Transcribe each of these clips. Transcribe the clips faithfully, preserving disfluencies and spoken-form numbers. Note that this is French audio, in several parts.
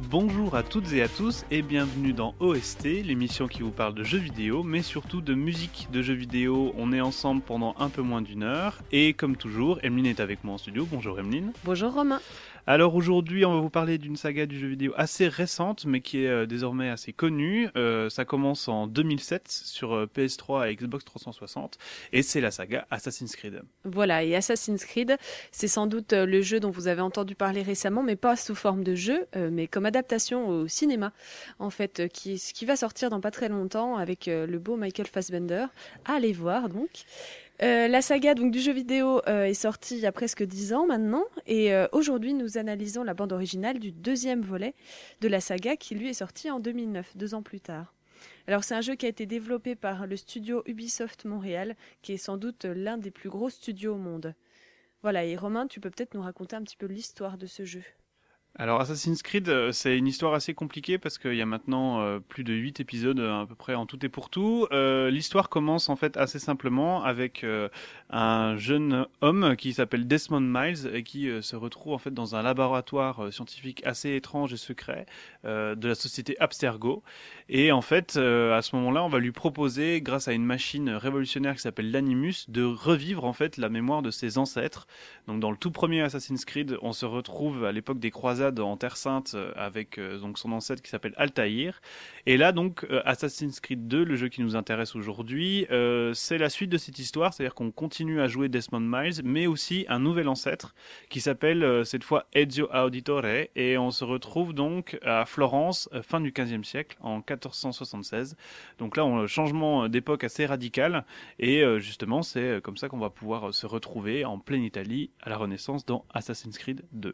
Bonjour à toutes et à tous et bienvenue dans O S T, l'émission qui vous parle de jeux vidéo, mais surtout de musique de jeux vidéo. On est ensemble pendant un peu moins d'une heure et comme toujours, Emeline est avec moi en studio. Bonjour Emeline. Bonjour Romain. Alors aujourd'hui, on va vous parler d'une saga du jeu vidéo assez récente, mais qui est euh, désormais assez connue. Euh, ça commence en deux mille sept sur euh, P S trois et Xbox trois cent soixante, et c'est la saga Assassin's Creed. Voilà, et Assassin's Creed, c'est sans doute euh, le jeu dont vous avez entendu parler récemment, mais pas sous forme de jeu, euh, mais comme adaptation au cinéma, en fait, euh, qui, qui va sortir dans pas très longtemps avec euh, le beau Michael Fassbender. Allez voir donc. Euh, la saga donc du jeu vidéo euh, est sortie il y a presque dix ans maintenant et euh, aujourd'hui nous analysons la bande originale du deuxième volet de la saga qui lui est sorti en deux mille neuf, deux ans plus tard. Alors c'est un jeu qui a été développé par le studio Ubisoft Montréal qui est sans doute l'un des plus gros studios au monde. Voilà, et Romain, tu peux peut-être nous raconter un petit peu l'histoire de ce jeu. Alors Assassin's Creed, euh, c'est une histoire assez compliquée parce qu'il y a maintenant euh, plus de huit épisodes euh, à peu près en tout et pour tout. Euh, l'histoire commence en fait assez simplement avec euh, un jeune homme qui s'appelle Desmond Miles et qui euh, se retrouve en fait dans un laboratoire euh, scientifique assez étrange et secret euh, de la société Abstergo. Et en fait, euh, à ce moment-là, on va lui proposer, grâce à une machine révolutionnaire qui s'appelle l'Animus, de revivre en fait la mémoire de ses ancêtres. Donc dans le tout premier Assassin's Creed, on se retrouve à l'époque des croisades en Terre Sainte avec euh, donc son ancêtre qui s'appelle Altaïr. Et là donc euh, Assassin's Creed deux, le jeu qui nous intéresse aujourd'hui, euh, c'est la suite de cette histoire, c'est-à-dire qu'on continue à jouer Desmond Miles, mais aussi un nouvel ancêtre qui s'appelle euh, cette fois Ezio Auditore, et on se retrouve donc à Florence, euh, fin du quinzième siècle, en quatorze cent soixante-seize. Donc là, on a un changement d'époque assez radical, et euh, justement, c'est comme ça qu'on va pouvoir se retrouver en pleine Italie à la Renaissance dans Assassin's Creed deux.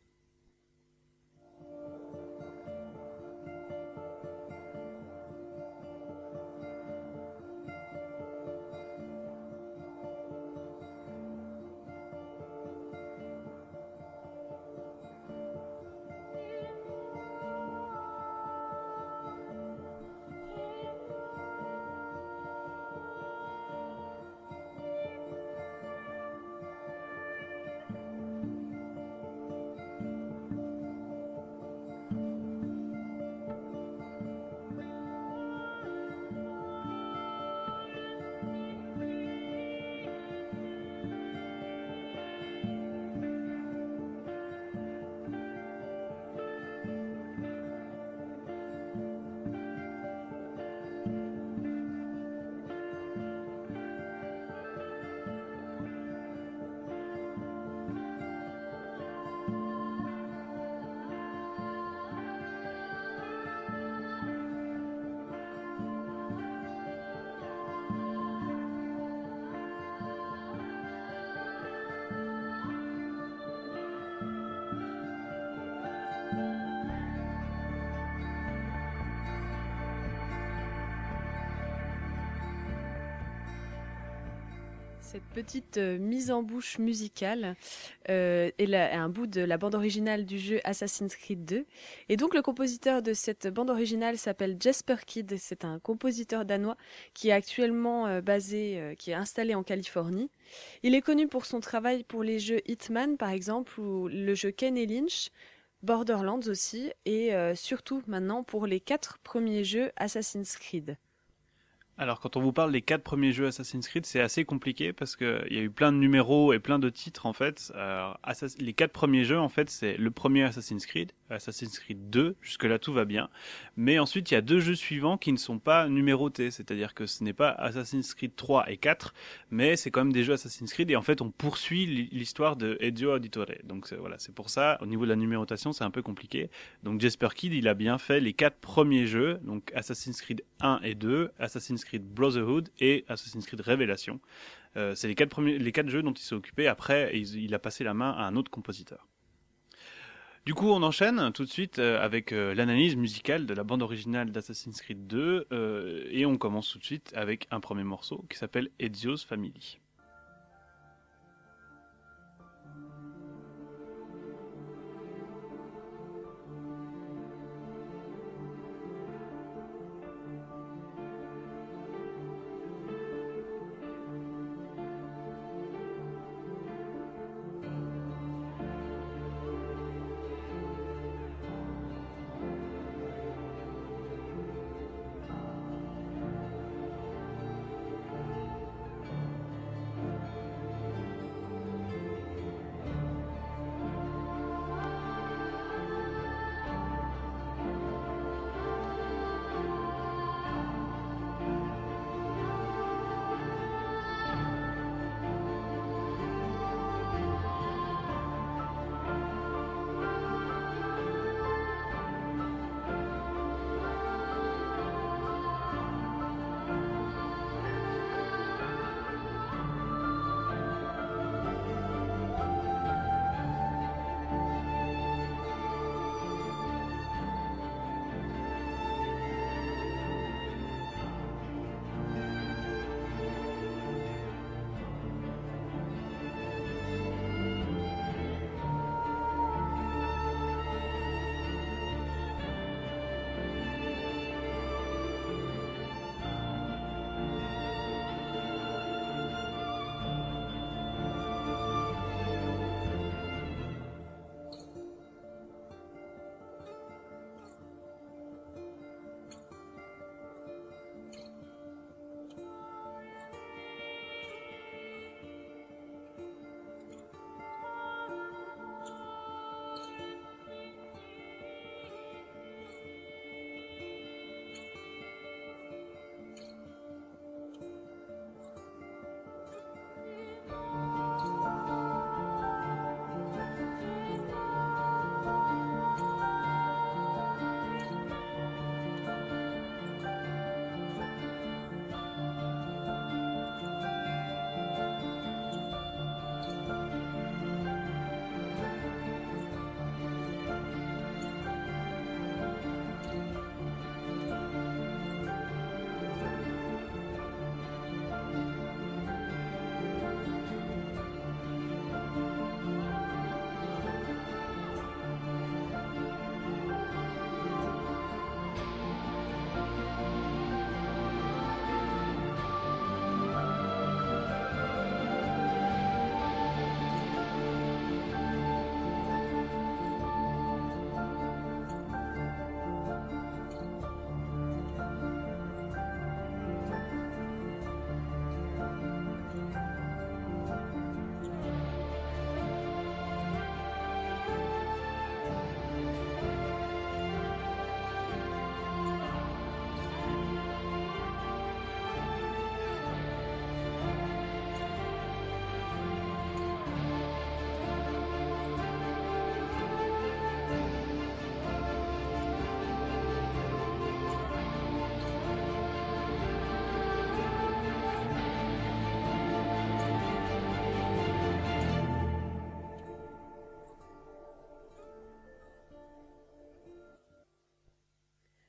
Cette petite euh, mise en bouche musicale euh, est, la, est un bout de la bande originale du jeu Assassin's Creed deux. Et donc le compositeur de cette bande originale s'appelle Jesper Kyd. C'est un compositeur danois qui est actuellement euh, basé, euh, qui est installé en Californie. Il est connu pour son travail pour les jeux Hitman par exemple, ou le jeu Ken et Lynch, Borderlands aussi, et euh, surtout maintenant pour les quatre premiers jeux Assassin's Creed. Alors quand on vous parle des quatre premiers jeux Assassin's Creed, c'est assez compliqué parce qu'il y a eu plein de numéros et plein de titres en fait. Alors, Assass- les quatre premiers jeux en fait, c'est le premier Assassin's Creed, Assassin's Creed deux, jusque là tout va bien. Mais ensuite il y a deux jeux suivants qui ne sont pas numérotés, c'est-à-dire que ce n'est pas Assassin's Creed trois et quatre, mais c'est quand même des jeux Assassin's Creed et en fait on poursuit l'histoire de Ezio Auditore. Donc c'est, voilà, c'est pour ça, au niveau de la numérotation c'est un peu compliqué. Donc Jesper Kyd il a bien fait les quatre premiers jeux, donc Assassin's Creed un et deux, Assassin's Creed Brotherhood et Assassin's Creed Révélation. Euh, c'est les quatre, premiers, les quatre jeux dont il s'est occupé. Après, il, il a passé la main à un autre compositeur. Du coup, on enchaîne tout de suite euh, avec euh, l'analyse musicale de la bande originale d'Assassin's Creed deux. Euh, et on commence tout de suite avec un premier morceau qui s'appelle Ezio's Family.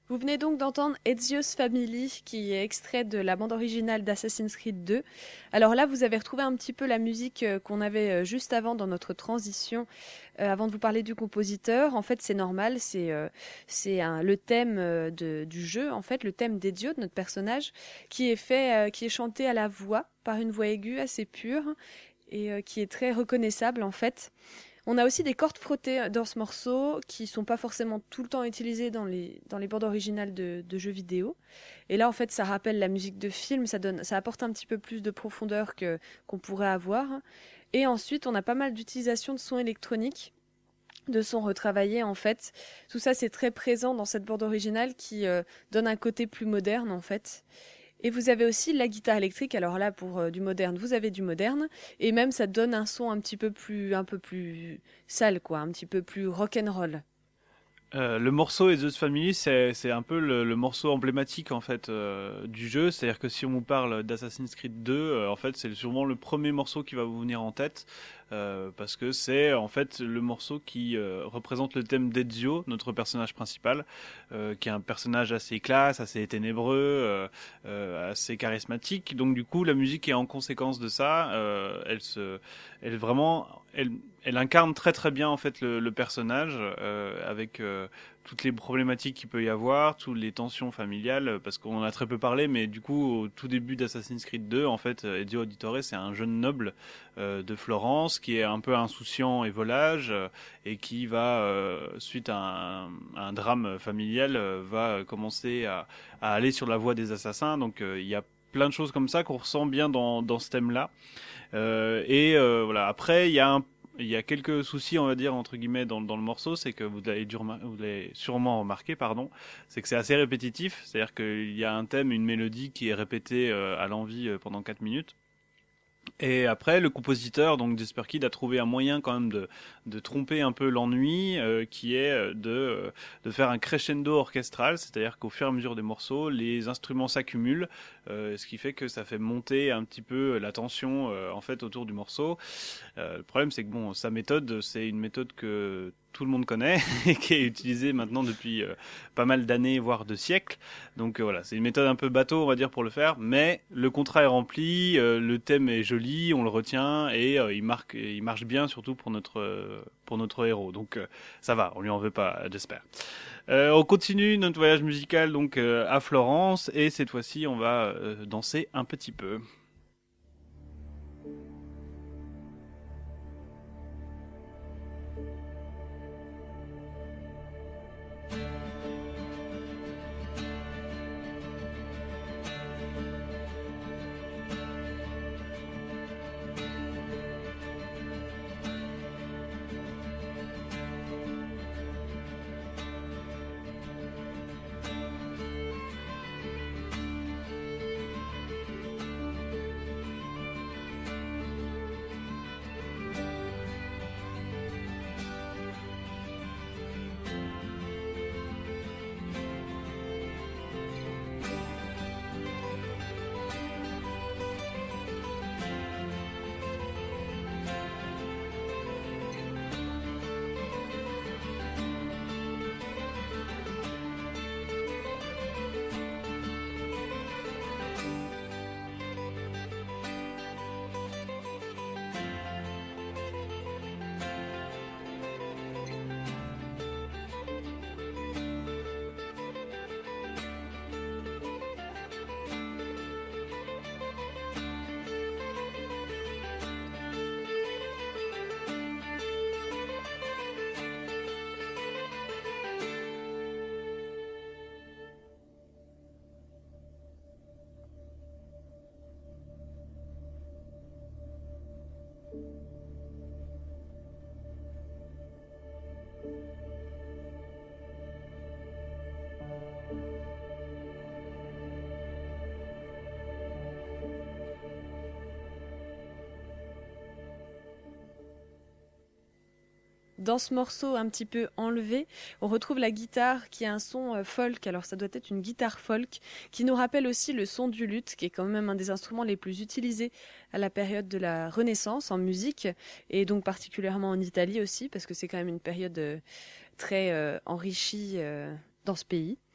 Vous venez donc d'entendre Ezio's Family, qui est extrait de la bande originale d'Assassin's Creed deux. Alors là, vous avez retrouvé un petit peu la musique euh, qu'on avait euh, juste avant dans notre transition, euh, avant de vous parler du compositeur. En fait, c'est normal, c'est euh, c'est un- le thème euh, de- du jeu, en fait, le thème d'Ezio, de notre personnage, qui est fait, euh, qui est chanté à la voix, par une voix aiguë assez pure, et euh, qui est très reconnaissable, en fait. On a aussi des cordes frottées dans ce morceau qui sont pas forcément tout le temps utilisées dans les, dans les bandes originales de, de jeux vidéo. Et là, en fait, ça rappelle la musique de film, ça donne, ça apporte un petit peu plus de profondeur que, qu'on pourrait avoir. Et ensuite, on a pas mal d'utilisation de sons électroniques, de sons retravaillés, en fait. Tout ça, c'est très présent dans cette bande originale qui euh, donne un côté plus moderne, en fait. Et vous avez aussi la guitare électrique. Alors là, pour euh, du moderne, vous avez du moderne. Et même, ça donne un son un petit peu plus, un peu plus sale, quoi. Un petit peu plus rock'n'roll. Euh, le morceau et The Family, c'est c'est un peu le, le morceau emblématique en fait euh, du jeu. C'est-à-dire que si on vous parle d'Assassin's Creed deux, euh, en fait, c'est sûrement le premier morceau qui va vous venir en tête euh, parce que c'est en fait le morceau qui euh, représente le thème d'Ezio, notre personnage principal, euh, qui est un personnage assez classe, assez ténébreux, euh, euh, assez charismatique. Donc du coup, la musique est en conséquence de ça. Euh, elle se, elle vraiment, elle elle incarne très très bien en fait le, le personnage euh, avec euh, toutes les problématiques qu'il peut y avoir, toutes les tensions familiales, parce qu'on en a très peu parlé, mais du coup au tout début d'Assassin's Creed deux, en fait, Ezio Auditore c'est un jeune noble euh, de Florence qui est un peu insouciant et volage euh, et qui va euh, suite à un, à un drame familial euh, va commencer à, à aller sur la voie des assassins. Donc euh, il y a plein de choses comme ça qu'on ressent bien dans, dans ce thème-là. Euh, et euh, voilà. Après, il y a un il y a quelques soucis, on va dire, entre guillemets, dans, dans le morceau, c'est que vous l'avez, dû remar- vous l'avez sûrement remarqué, pardon, c'est que c'est assez répétitif, c'est-à-dire qu'il y a un thème, une mélodie qui est répétée euh, à l'envi euh, pendant quatre minutes. Et après, le compositeur, donc Jesper Kyd, a trouvé un moyen quand même de, de tromper un peu l'ennui, euh, qui est euh, de, euh, de faire un crescendo orchestral, c'est-à-dire qu'au fur et à mesure des morceaux, les instruments s'accumulent, euh, ce qui fait que ça fait monter un petit peu la tension euh, en fait autour du morceau. Euh, le problème, c'est que bon, sa méthode, c'est une méthode que tout le monde connaît et qui est utilisée maintenant depuis euh, pas mal d'années, voire de siècles. Donc euh, voilà, c'est une méthode un peu bateau, on va dire, pour le faire, mais le contrat est rempli, euh, le thème est joli, on le retient et euh, il marque, il marche bien, surtout pour notre euh, pour notre héros. Donc euh, ça va, on lui en veut pas, j'espère. Euh, on continue notre voyage musical donc euh, à Florence et cette fois-ci, on va euh, danser un petit peu. Dans ce morceau un petit peu enlevé, on retrouve la guitare qui a un son euh, folk. Alors ça doit être une guitare folk qui nous rappelle aussi le son du luth, qui est quand même un des instruments les plus utilisés à la période de la Renaissance en musique, et donc particulièrement en Italie aussi, parce que c'est quand même une période euh, très euh, enrichie euh, dans ce pays.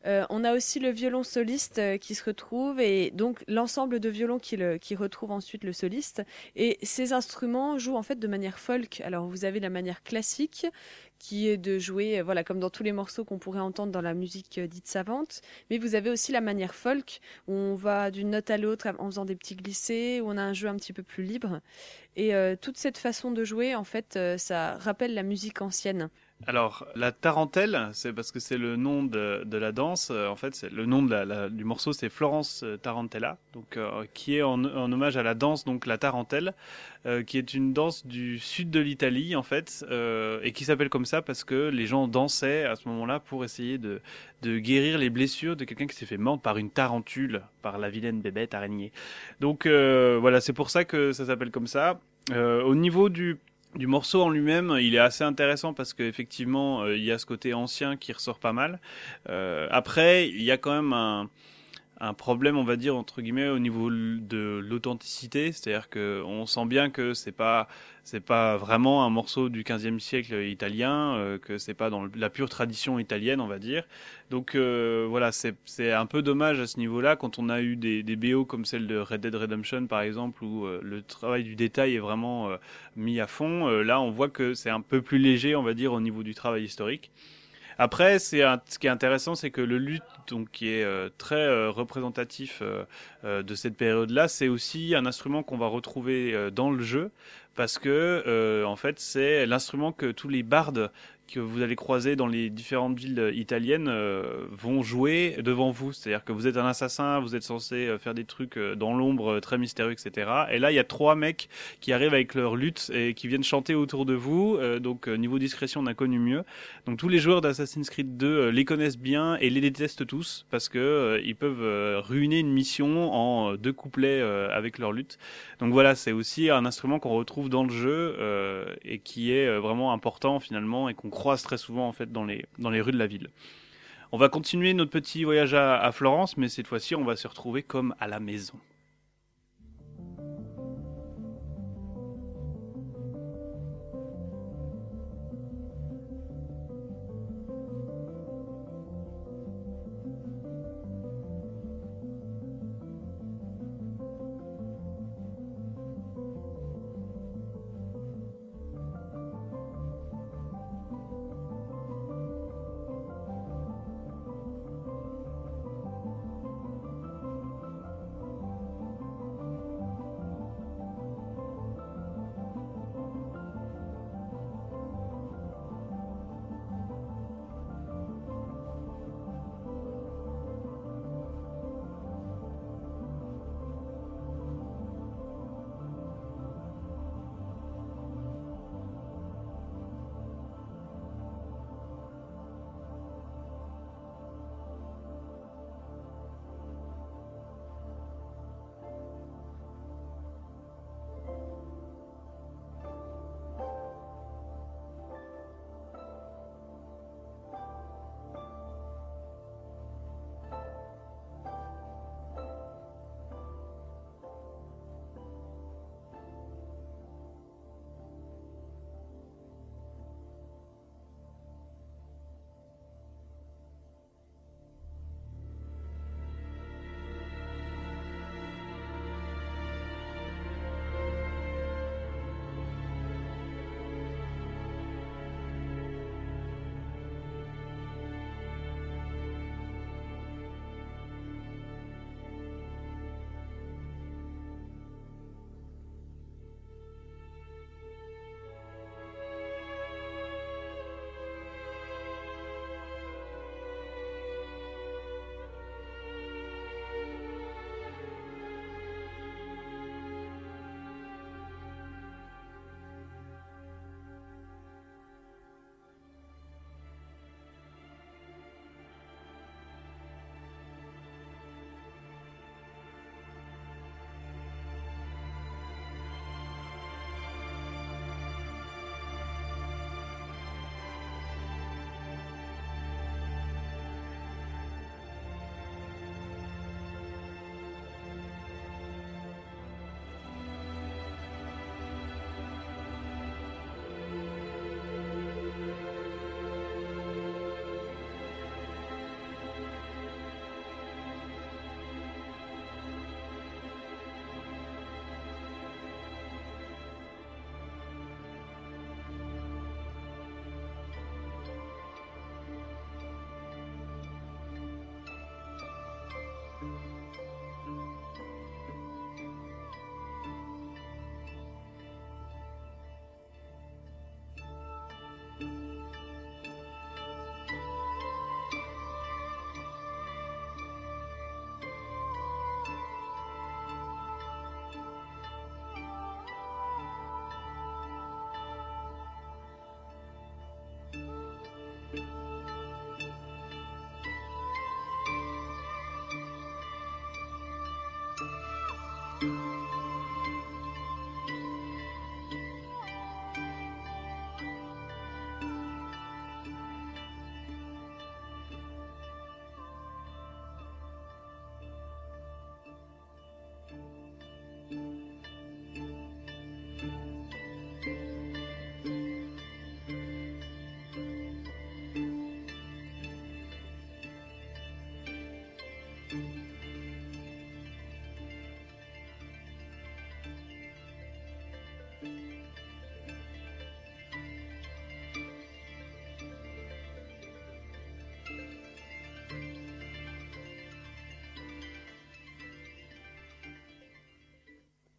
Euh, on a aussi le violon soliste euh, qui se retrouve et donc l'ensemble de violons qui, le, qui retrouve ensuite le soliste. Et ces instruments jouent en fait de manière folk. Alors vous avez la manière classique qui est de jouer, euh, voilà, comme dans tous les morceaux qu'on pourrait entendre dans la musique euh, dite savante. Mais vous avez aussi la manière folk où on va d'une note à l'autre en faisant des petits glissés, où on a un jeu un petit peu plus libre. Et euh, toute cette façon de jouer, en fait, euh, ça rappelle la musique ancienne. Alors, la tarentelle, c'est parce que c'est le nom de, de la danse. Euh, en fait, c'est le nom de la, la- du morceau, c'est Florence euh, Tarantella, donc euh, qui est en, en hommage à la danse, donc la tarentelle, euh, qui est une danse du sud de l'Italie, en fait, euh, et qui s'appelle comme ça parce que les gens dansaient à ce moment-là pour essayer de, de guérir les blessures de quelqu'un qui s'est fait mordre par une tarentule, par la vilaine bébête araignée. Donc euh, voilà, c'est pour ça que ça s'appelle comme ça. Euh, au niveau du du morceau en lui-même, il est assez intéressant parce qu'effectivement, euh, il y a ce côté ancien qui ressort pas mal. Euh, après, il y a quand même un, un problème, on va dire entre guillemets, au niveau de l'authenticité, c'est-à-dire que on sent bien que c'est pas c'est pas vraiment un morceau du quinzième siècle italien, euh, que c'est pas dans la pure tradition italienne, on va dire. Donc euh, voilà, c'est c'est un peu dommage à ce niveau-là quand on a eu des des B O comme celle de Red Dead Redemption par exemple où euh, le travail du détail est vraiment euh, mis à fond. Euh, là, on voit que c'est un peu plus léger, on va dire, au niveau du travail historique. Après, c'est un- ce qui est intéressant, c'est que le luth, donc qui est euh, très euh, représentatif euh, euh, de cette période-là, c'est aussi un instrument qu'on va retrouver euh, dans le jeu, parce que euh, en fait, c'est l'instrument que tous les bardes que vous allez croiser dans les différentes villes italiennes euh, vont jouer devant vous. C'est-à-dire que vous êtes un assassin, vous êtes censé euh, faire des trucs euh, dans l'ombre, euh, très mystérieux, et cetera. Et là, il y a trois mecs qui arrivent avec leur luth et qui viennent chanter autour de vous. Euh, donc, euh, niveau discrétion, on a connu mieux. Donc tous les joueurs d'Assassin's Creed deux euh, les connaissent bien et les détestent tous parce que euh, ils peuvent euh, ruiner une mission en euh, deux couplets euh, avec leur lutte. Donc voilà, c'est aussi un instrument qu'on retrouve dans le jeu euh, et qui est euh, vraiment important finalement et qu'on croise très souvent en fait dans les dans les rues de la ville. On va continuer notre petit voyage à, à Florence, mais cette fois-ci on va se retrouver comme à la maison.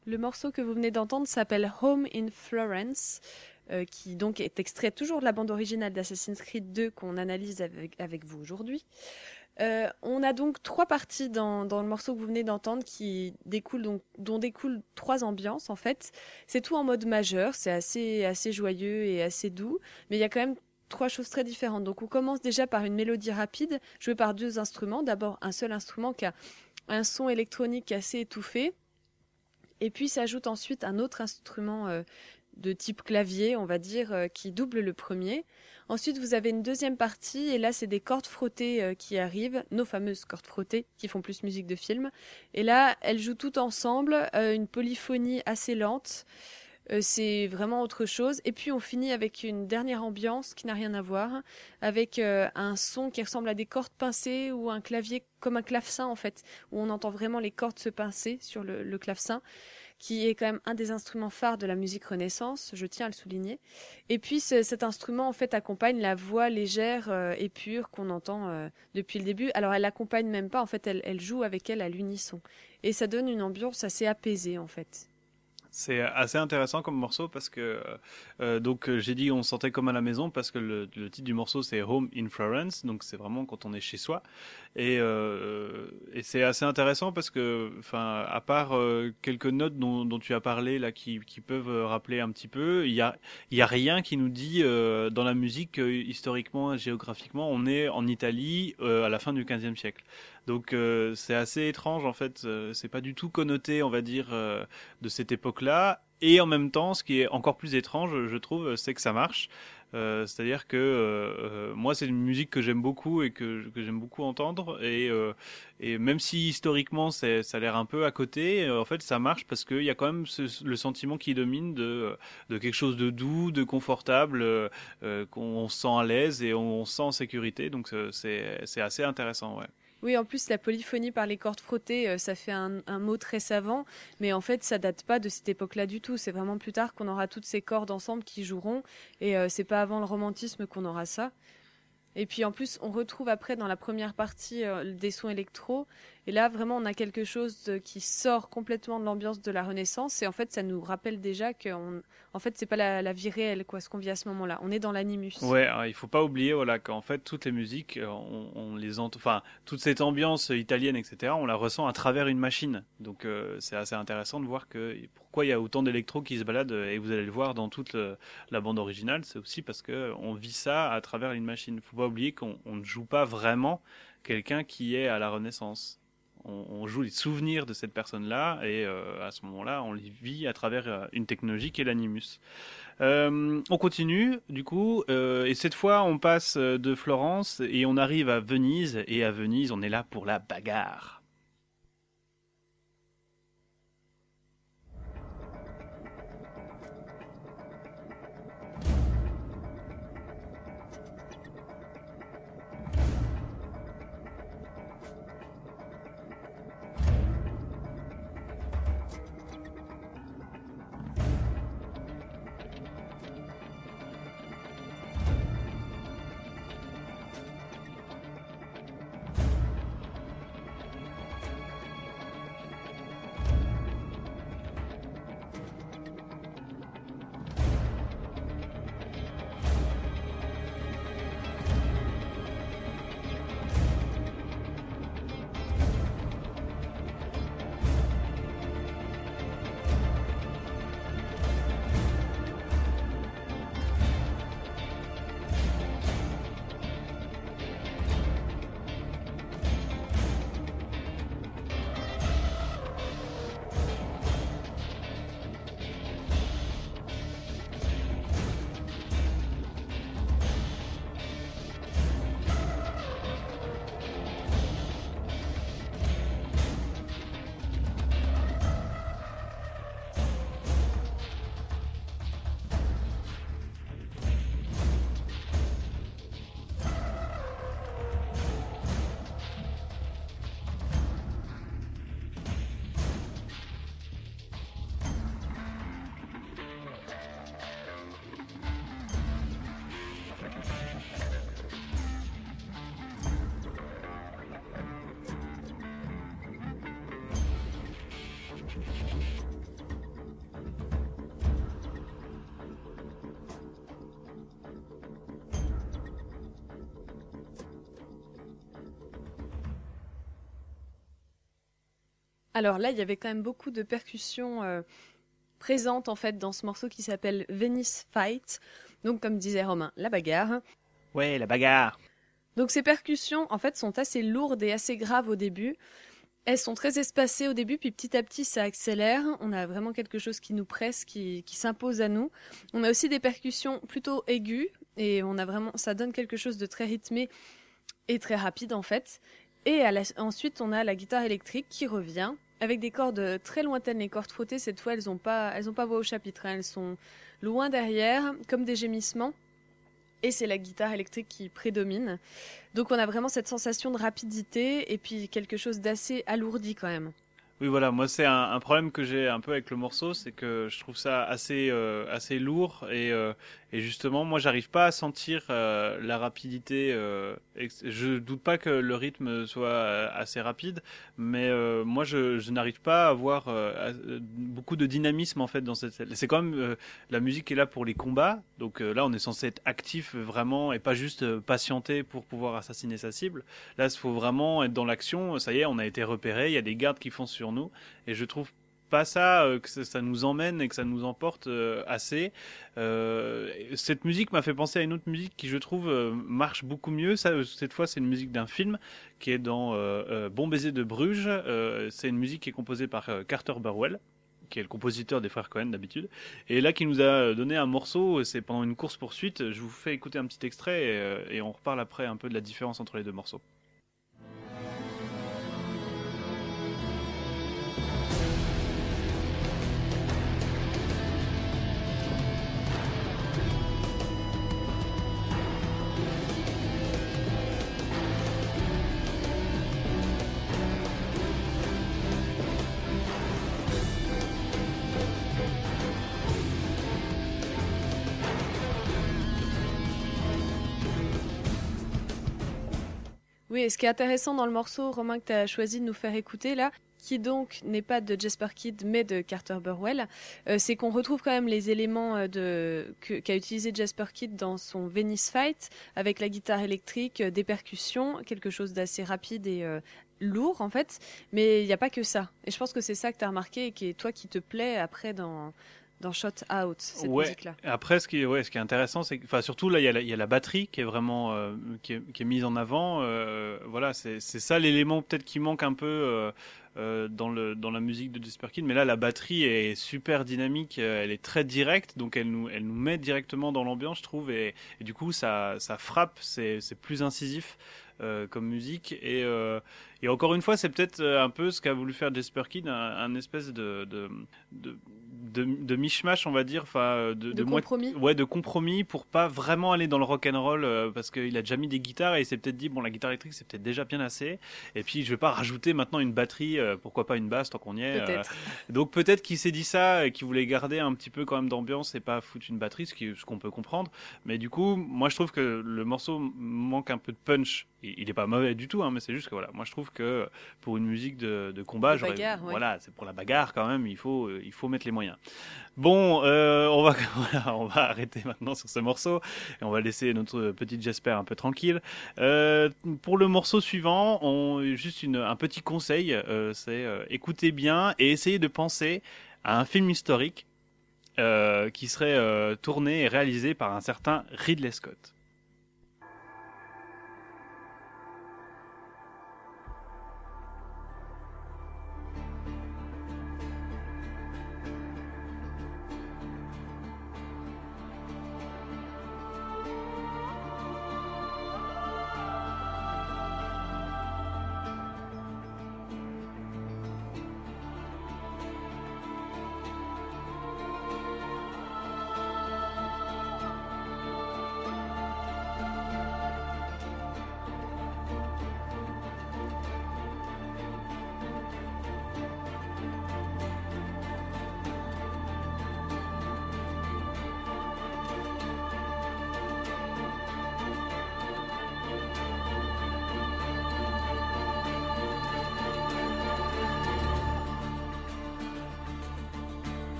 Le morceau que vous venez d'entendre s'appelle Home in Florence, euh, qui donc est extrait toujours de la bande originale d'Assassin's Creed deux qu'on analyse avec, avec vous aujourd'hui. Euh, on a donc trois parties dans, dans le morceau que vous venez d'entendre qui découlent donc, dont découlent trois ambiances en fait. C'est tout en mode majeur, c'est assez, assez joyeux et assez doux, mais il y a quand même trois choses très différentes. Donc on commence déjà par une mélodie rapide, jouée par deux instruments. D'abord un seul instrument qui a un son électronique assez étouffé, et puis s'ajoute ensuite un autre instrument euh, de type clavier, on va dire, euh, qui double le premier. Ensuite, vous avez une deuxième partie, et là, c'est des cordes frottées euh, qui arrivent, nos fameuses cordes frottées, qui font plus musique de film. Et là, elles jouent toutes ensemble, euh, une polyphonie assez lente. Euh, c'est vraiment autre chose. Et puis, on finit avec une dernière ambiance qui n'a rien à voir, avec euh, un son qui ressemble à des cordes pincées ou un clavier comme un clavecin, en fait, où on entend vraiment les cordes se pincer sur le, le clavecin, qui est quand même un des instruments phares de la musique Renaissance, je tiens à le souligner. Et puis ce, cet instrument en fait accompagne la voix légère euh, et pure qu'on entend euh, depuis le début. Alors elle l'accompagne même pas, en fait elle, elle joue avec elle à l'unisson. Et ça donne une ambiance assez apaisée en fait. C'est assez intéressant comme morceau parce que euh, donc euh, j'ai dit on se sentait comme à la maison parce que le, le titre du morceau c'est Home in Florence, donc c'est vraiment quand on est chez soi et, euh, et c'est assez intéressant parce que enfin à part euh, quelques notes dont, dont tu as parlé là qui, qui peuvent rappeler un petit peu, il y a il y a rien qui nous dit euh, dans la musique que historiquement géographiquement on est en Italie euh, à la fin du quinzième siècle. Donc euh, c'est assez étrange en fait, euh, c'est pas du tout connoté on va dire euh, de cette époque-là. Et en même temps, ce qui est encore plus étrange, je trouve, c'est que ça marche. Euh, c'est-à-dire que euh, moi, c'est une musique que j'aime beaucoup et que, que j'aime beaucoup entendre. Et, euh, et même si historiquement, c'est, ça a l'air un peu à côté, euh, en fait, ça marche parce qu'il y a quand même ce, le sentiment qui domine de, de quelque chose de doux, de confortable, euh, qu'on se sent à l'aise et on, on se sent en sécurité. Donc c'est, c'est assez intéressant, ouais. Oui, en plus, la polyphonie par les cordes frottées, euh, ça fait un, un mot très savant, mais en fait, ça date pas de cette époque-là du tout. C'est vraiment plus tard qu'on aura toutes ces cordes ensemble qui joueront, et euh, c'est pas avant le romantisme qu'on aura ça. Et puis en plus, on retrouve après dans la première partie euh, des sons électro. Et là, vraiment, on a quelque chose de, qui sort complètement de l'ambiance de la Renaissance. Et en fait, ça nous rappelle déjà que, on, en fait, c'est pas la, la vie réelle, quoi, ce qu'on vit à ce moment-là. On est dans l'animus. Ouais, alors, il faut pas oublier, voilà, qu'en fait, toutes les musiques, euh, on, on les entend, enfin, toute cette ambiance italienne, et cetera, on la ressent à travers une machine. Donc, euh, c'est assez intéressant de voir que pourquoi il y a autant d'électro qui se baladent, et vous allez le voir dans toute le, la bande originale, c'est aussi parce que on vit ça à travers une machine. Faut pas oublier qu'on on ne joue pas vraiment quelqu'un qui est à la Renaissance. On, on joue les souvenirs de cette personne-là, et euh, à ce moment-là, on les vit à travers une technologie qui est l'animus. Euh, on continue, du coup, euh, et cette fois, on passe de Florence et on arrive à Venise, et à Venise, on est là pour la bagarre. Alors là, il y avait quand même beaucoup de percussions euh, présentes en fait dans ce morceau qui s'appelle Venice Fight. Donc comme disait Romain, la bagarre. Ouais, la bagarre. Donc ces percussions en fait sont assez lourdes et assez graves au début. Elles sont très espacées au début, puis petit à petit ça accélère. On a vraiment quelque chose qui nous presse, qui, qui s'impose à nous. On a aussi des percussions plutôt aiguës et on a vraiment, ça donne quelque chose de très rythmé et très rapide en fait. Et à la, ensuite on a la guitare électrique qui revient avec des cordes très lointaines. Les cordes frottées cette fois elles ont pas, elles ont pas voix au chapitre, hein. Elles sont loin derrière comme des gémissements. Et c'est la guitare électrique qui prédomine. Donc on a vraiment cette sensation de rapidité et puis quelque chose d'assez alourdi quand même. Oui, voilà, moi c'est un, un problème que j'ai un peu avec le morceau, c'est que je trouve ça assez euh, assez lourd et euh, et justement moi j'arrive pas à sentir euh, la rapidité. Euh, ex- je doute pas que le rythme soit euh, assez rapide, mais euh, moi je, je n'arrive pas à avoir euh, à- euh, beaucoup de dynamisme en fait dans cette. C'est quand même euh, la musique est là pour les combats, donc euh, là on est censé être actif vraiment et pas juste euh, patienter pour pouvoir assassiner sa cible. Là, il faut vraiment être dans l'action. Ça y est, on a été repéré. Il y a des gardes qui foncent sur nous. Et je trouve pas ça, euh, que ça, ça nous emmène et que ça nous emporte euh, assez. Euh, cette musique m'a fait penser à une autre musique qui, je trouve, euh, marche beaucoup mieux. Ça, euh, cette fois, c'est une musique d'un film qui est dans euh, euh, Bon baiser de Bruges. Euh, c'est une musique qui est composée par euh, Carter Burwell, qui est le compositeur des frères Cohen d'habitude, et là qui nous a donné un morceau, c'est pendant une course-poursuite. Je vous fais écouter un petit extrait et, euh, et on reparle après un peu de la différence entre les deux morceaux. Oui, et ce qui est intéressant dans le morceau, Romain, que tu as choisi de nous faire écouter là, qui donc n'est pas de Jasper Kidd mais de Carter Burwell, euh, c'est qu'on retrouve quand même les éléments euh, de, que, qu'a utilisé Jasper Kidd dans son Venice Fight, avec la guitare électrique, euh, des percussions, quelque chose d'assez rapide et euh, lourd en fait, mais il n'y a pas que ça. Et je pense que c'est ça que tu as remarqué et qui est toi qui te plaît après dans, dans Shot Out, cette Ouais. musique-là. Après, ce qui est, ouais, ce qui est intéressant, c'est que, enfin, surtout là, il y a la, il y a la batterie qui est vraiment, euh, qui est, qui est mise en avant. Euh, voilà, c'est, c'est ça l'élément peut-être qui manque un peu euh, euh, dans le, dans la musique de Jasper Kidd. Mais là, la batterie est super dynamique, euh, elle est très directe, donc elle nous, elle nous met directement dans l'ambiance, je trouve, et, et du coup, ça, ça frappe, c'est, c'est plus incisif. Euh, comme musique et, euh, et encore une fois c'est peut-être un peu ce qu'a voulu faire Jasper Kidd, un, un espèce de de, de, de, de mishmash on va dire, enfin de, De de moi- compromis. ouais, de compromis pour pas vraiment aller dans le rock and roll euh, parce qu'il a déjà mis des guitares et il s'est peut-être dit bon la guitare électrique c'est peut-être déjà bien assez et puis je vais pas rajouter maintenant une batterie, euh, pourquoi pas une basse tant qu'on y est. euh. Peut-être. Donc peut-être qu'il s'est dit ça et qu'il voulait garder un petit peu quand même d'ambiance et pas foutre une batterie, ce, qui, ce qu'on peut comprendre. Mais du coup, moi je trouve que le morceau manque un peu de punch. Il il est pas mauvais du tout, hein, mais c'est juste que voilà, moi je trouve que pour une musique de, de combat, De j'aurais- bagarre, ouais. voilà, c'est pour la bagarre quand même, il faut, euh, il faut mettre les moyens. Bon, euh, on va, voilà, on va arrêter maintenant sur ce morceau et on va laisser notre petite Jasper un peu tranquille. Euh, pour le morceau suivant, on, juste une, un petit conseil, euh, c'est euh, écoutez bien et essayez de penser à un film historique euh, qui serait euh, tourné et réalisé par un certain Ridley Scott.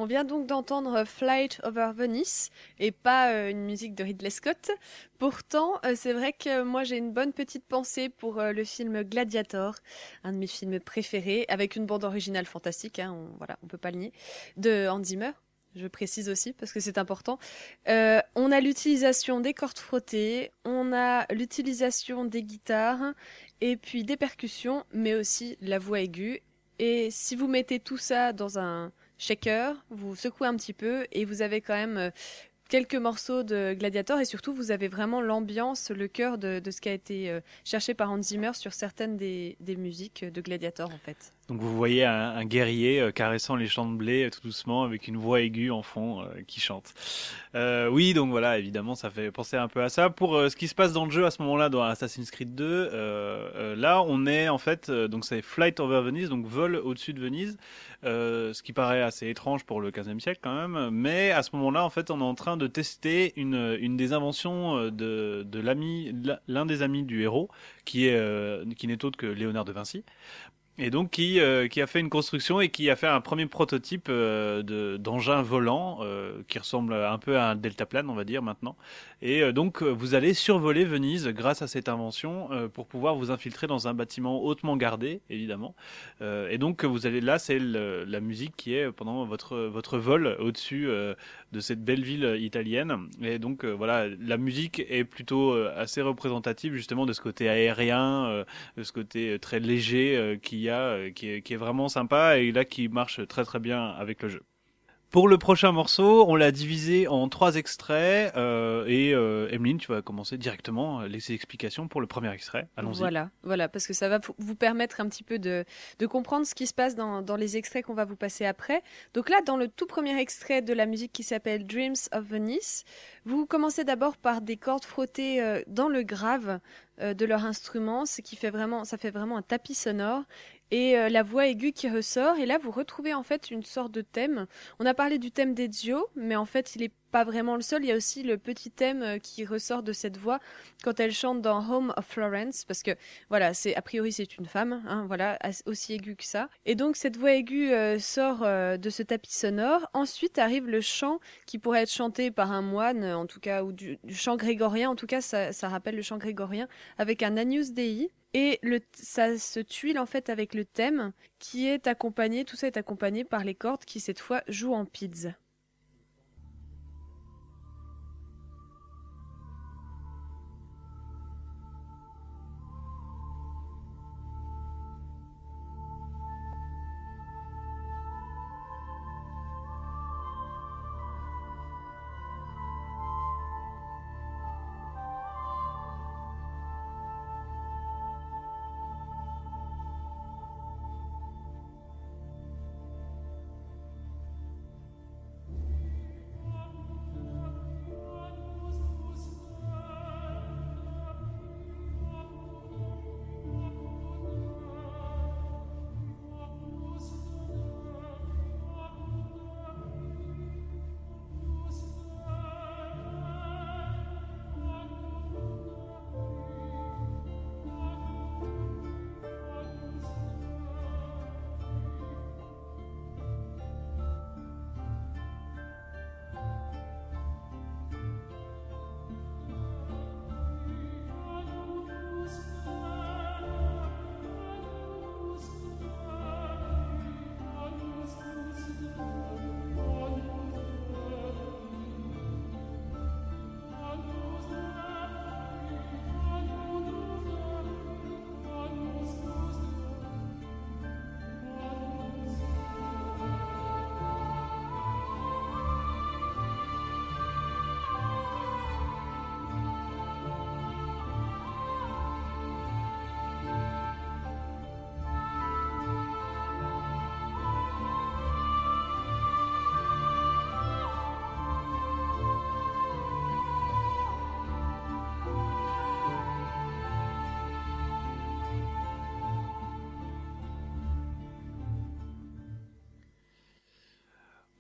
On vient donc d'entendre Flight Over Venice et pas euh, une musique de Ridley Scott. Pourtant, euh, c'est vrai que moi j'ai une bonne petite pensée pour euh, le film Gladiator, un de mes films préférés, avec une bande originale fantastique, hein, on, voilà, on peut pas le nier, de Hans Zimmer. Je précise aussi parce que c'est important. Euh, on a l'utilisation des cordes frottées, on a l'utilisation des guitares et puis des percussions, mais aussi la voix aiguë. Et si vous mettez tout ça dans un shaker, vous secouez un petit peu et vous avez quand même euh, quelques morceaux de Gladiator et surtout vous avez vraiment l'ambiance, le cœur de, de ce qui a été euh, cherché par Hans Zimmer sur certaines des, des musiques de Gladiator en fait. Donc vous voyez un, un guerrier euh, caressant les champs de blé euh, tout doucement avec une voix aiguë en fond euh, qui chante. Euh, oui, donc voilà, évidemment, ça fait penser un peu à ça. Pour euh, ce qui se passe dans le jeu à ce moment-là, dans Assassin's Creed deux, euh, euh, là, on est en fait, euh, donc c'est Flight Over Venice, donc vol au-dessus de Venise, euh, ce qui paraît assez étrange pour le quinzième siècle quand même. Mais à ce moment-là, en fait, on est en train de tester une, une des inventions euh, de, de l'ami, l'un des amis du héros, qui est euh, qui n'est autre que Léonard de Vinci. Et donc qui euh, qui a fait une construction et qui a fait un premier prototype euh, de d'engin volant euh, qui ressemble un peu à un deltaplane on va dire maintenant. Et euh, donc vous allez survoler Venise grâce à cette invention euh, pour pouvoir vous infiltrer dans un bâtiment hautement gardé évidemment. Euh, et donc vous allez là c'est le, la musique qui est pendant votre votre vol au-dessus euh, de cette belle ville italienne. Et donc euh, voilà la musique est plutôt euh, assez représentative justement de ce côté aérien, euh, de ce côté très léger euh, qui a, qui est, qui est vraiment sympa et là qui marche très très bien avec le jeu. Pour le prochain morceau, on l'a divisé en trois extraits euh, et euh, Emeline, tu vas commencer directement à laisser explication pour le premier extrait. Allons-y. Voilà, voilà, parce que ça va vous permettre un petit peu de, de comprendre ce qui se passe dans, dans les extraits qu'on va vous passer après. Donc là, dans le tout premier extrait de la musique qui s'appelle Dreams of Venice, vous commencez d'abord par des cordes frottées euh, dans le grave euh, de leur instrument, ce qui fait vraiment, ça fait vraiment un tapis sonore. Et euh, la voix aiguë qui ressort, et là vous retrouvez en fait une sorte de thème. On a parlé du thème d'Ezio, mais en fait il n'est pas vraiment le seul. Il y a aussi le petit thème euh, qui ressort de cette voix quand elle chante dans Home of Florence, parce que voilà, c'est a priori c'est une femme, hein, voilà, aussi aiguë que ça. Et donc cette voix aiguë euh, sort euh, de ce tapis sonore. Ensuite arrive le chant qui pourrait être chanté par un moine, en tout cas, ou du, du chant grégorien. En tout cas, ça, ça rappelle le chant grégorien avec un Agnus Dei. Et le, ça se tuile en fait avec le thème qui est accompagné, tout ça est accompagné par les cordes qui cette fois jouent en pizza.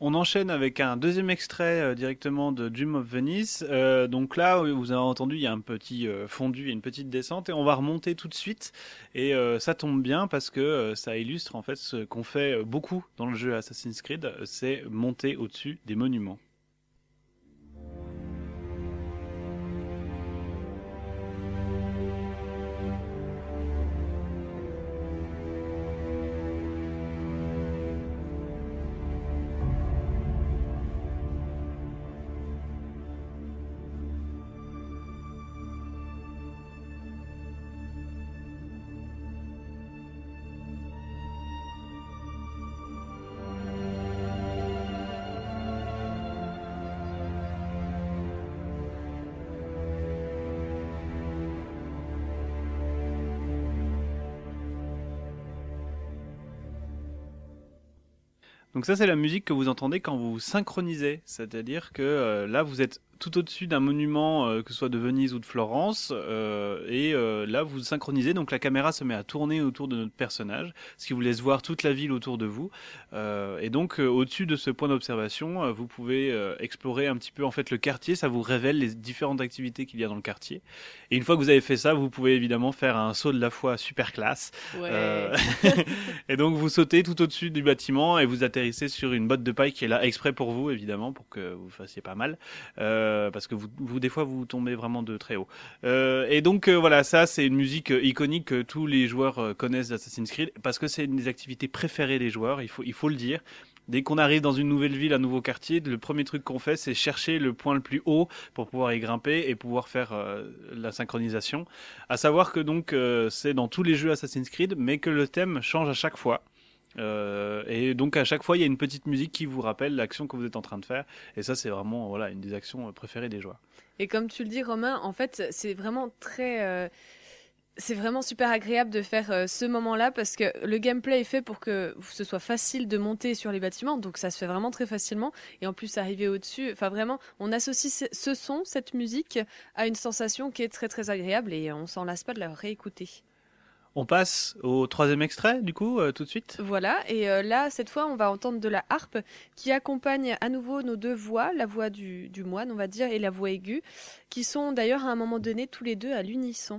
On enchaîne avec un deuxième extrait euh, directement de Dream of Venice. Euh, donc là, vous avez entendu, il y a un petit euh, fondu et une petite descente et on va remonter tout de suite. Et euh, ça tombe bien parce que euh, ça illustre en fait ce qu'on fait beaucoup dans le jeu Assassin's Creed, c'est monter au-dessus des monuments. Donc ça, c'est la musique que vous entendez quand vous synchronisez. C'est-à-dire que euh, là, vous êtes tout au-dessus d'un monument, euh, que ce soit de Venise ou de Florence, euh, et euh, là, vous synchronisez. Donc la caméra se met à tourner autour de notre personnage, ce qui vous laisse voir toute la ville autour de vous. Euh, et donc, euh, au-dessus de ce point d'observation, euh, vous pouvez euh, explorer un petit peu en fait le quartier. Ça vous révèle les différentes activités qu'il y a dans le quartier. Et une fois que vous avez fait ça, vous pouvez évidemment faire un saut de la foi super classe. Ouais. Euh, et donc, vous sautez tout au-dessus du bâtiment et vous atterrissez sur une botte de paille qui est là exprès pour vous, évidemment, pour que vous fassiez pas mal. Euh, parce que vous, vous, des fois, vous tombez vraiment de très haut. Euh, et donc, euh, voilà, ça, c'est une musique euh, iconique que tous les joueurs euh, connaissent d'Assassin's Creed, parce que c'est une des activités préférées des joueurs, il faut, il faut le dire. Dès qu'on arrive dans une nouvelle ville, un nouveau quartier, le premier truc qu'on fait, c'est chercher le point le plus haut pour pouvoir y grimper et pouvoir faire euh, la synchronisation. À savoir que donc, euh, c'est dans tous les jeux Assassin's Creed, mais que le thème change à chaque fois. Euh, et donc à chaque fois il y a une petite musique qui vous rappelle l'action que vous êtes en train de faire, et ça c'est vraiment voilà une des actions préférées des joueurs. Et comme tu le dis Romain, en fait c'est vraiment très euh, c'est vraiment super agréable de faire euh, ce moment-là, parce que le gameplay est fait pour que ce soit facile de monter sur les bâtiments, donc ça se fait vraiment très facilement, et en plus arriver au-dessus, enfin vraiment on associe ce son, cette musique à une sensation qui est très très agréable, et on s'en lasse pas de la réécouter. On passe au troisième extrait, du coup, euh, tout de suite. Voilà, et euh, là, cette fois, on va entendre de la harpe qui accompagne à nouveau nos deux voix, la voix du, du moine, on va dire, et la voix aiguë, qui sont d'ailleurs à un moment donné tous les deux à l'unisson.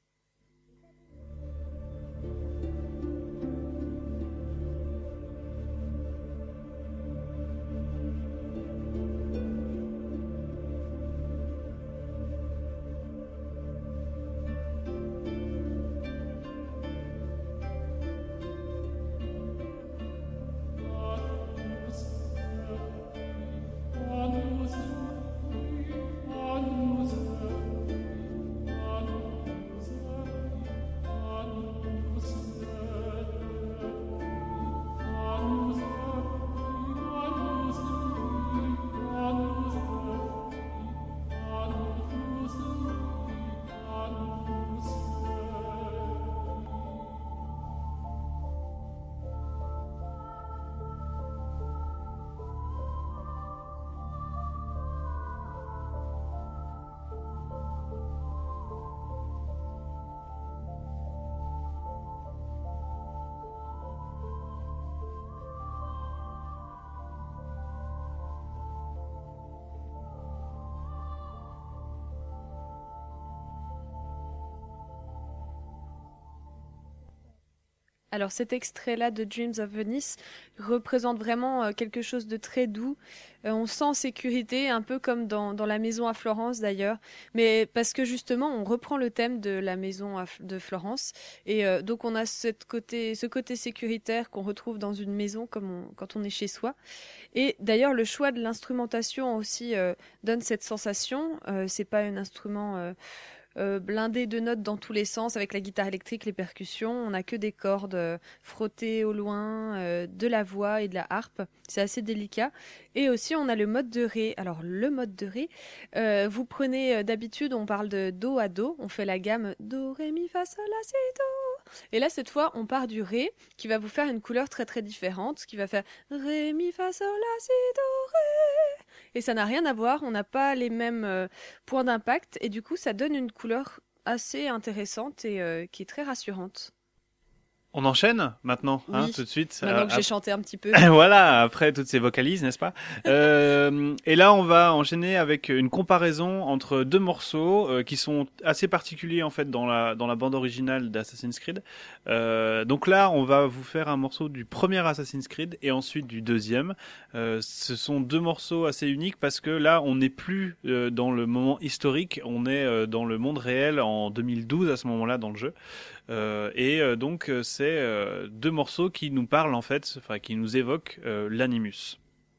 Alors cet extrait-là de Dreams of Venice représente vraiment euh, quelque chose de très doux. Euh, on sent en sécurité, un peu comme dans, dans la maison à Florence d'ailleurs, mais parce que justement on reprend le thème de la maison à, de Florence, et euh, donc on a cette côté, ce côté sécuritaire qu'on retrouve dans une maison comme on, quand on est chez soi. Et d'ailleurs le choix de l'instrumentation aussi euh, donne cette sensation. Euh, c'est pas un instrument... Euh, Euh, blindé de notes dans tous les sens, avec la guitare électrique, les percussions. On n'a que des cordes euh, frottées au loin, euh, de la voix et de la harpe. C'est assez délicat. Et aussi, on a le mode de ré. Alors, le mode de ré, euh, vous prenez euh, d'habitude, on parle de do à do. On fait la gamme do, ré, mi, fa, sol, la, si, do. Et là, cette fois, on part du ré, qui va vous faire une couleur très très différente, qui va faire ré, mi, fa, sol, la, si, do, ré. Et ça n'a rien à voir, on n'a pas les mêmes euh, points d'impact, et du coup ça donne une couleur assez intéressante et euh, qui est très rassurante. On enchaîne maintenant, hein, Oui. tout de suite. Maintenant que Euh, j'ai chanté un petit peu. Voilà, après toutes ces vocalises, n'est-ce pas? Euh, et là, on va enchaîner avec une comparaison entre deux morceaux euh, qui sont assez particuliers en fait dans la dans la bande originale d'Assassin's Creed. Euh, donc là, on va vous faire un morceau du premier Assassin's Creed et ensuite du deuxième. Euh, ce sont deux morceaux assez uniques parce que là, on n'est plus euh, dans le moment historique, on est euh, dans le monde réel en deux mille douze à ce moment-là dans le jeu. Euh, et euh, donc euh, c'est euh, deux morceaux qui nous parlent en fait, enfin qui nous évoquent euh, l'animus.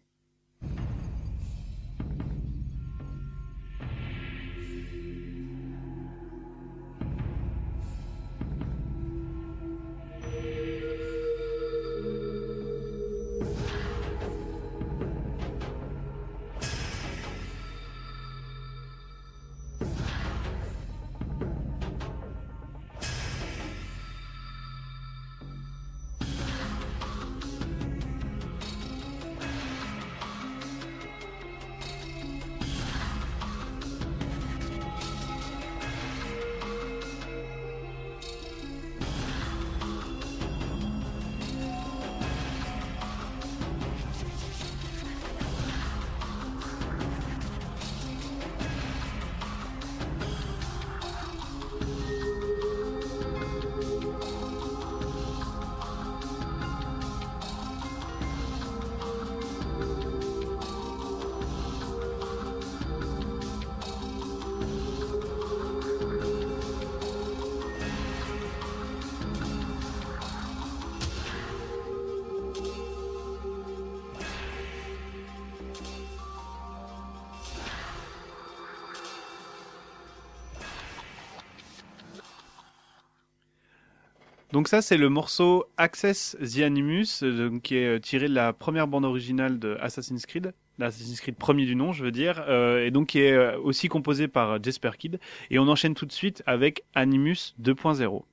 Donc ça, c'est le morceau Access the Animus, euh, qui est tiré de la première bande originale de Assassin's Creed, l'Assassin's Creed premier du nom, je veux dire, euh, et donc qui est euh, aussi composé par Jesper Kyd. Et on enchaîne tout de suite avec Animus deux point zéro.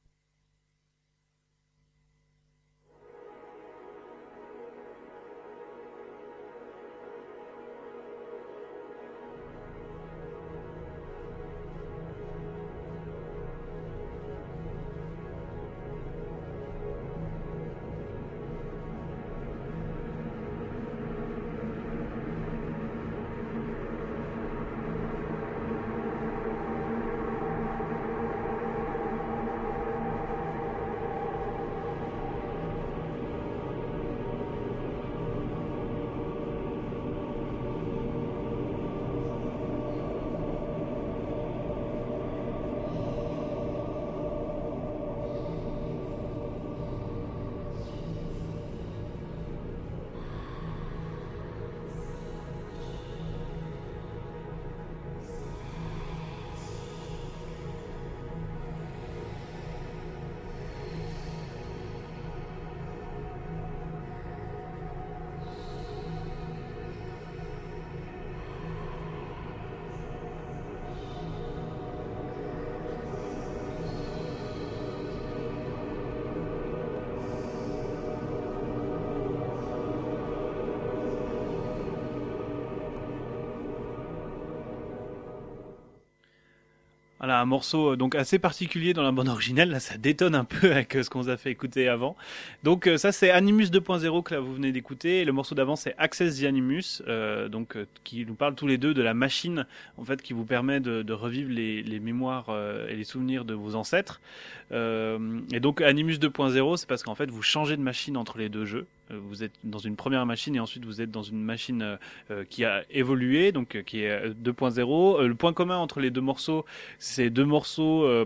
Voilà, un morceau euh, donc assez particulier dans la bande originale. Là, ça détonne un peu avec euh, ce qu'on vous a fait écouter avant. Donc euh, ça, c'est Animus deux point zéro que là vous venez d'écouter. Et le morceau d'avant, c'est Access the Animus, euh, donc euh, qui nous parle tous les deux de la machine en fait qui vous permet de, de revivre les, les mémoires euh, et les souvenirs de vos ancêtres. Euh, et donc Animus deux point zéro, c'est parce qu'en fait vous changez de machine entre les deux jeux. Vous êtes dans une première machine et ensuite vous êtes dans une machine euh, qui a évolué, donc euh, qui est deux point zéro. Euh, le point commun entre les deux morceaux, c'est deux morceaux euh,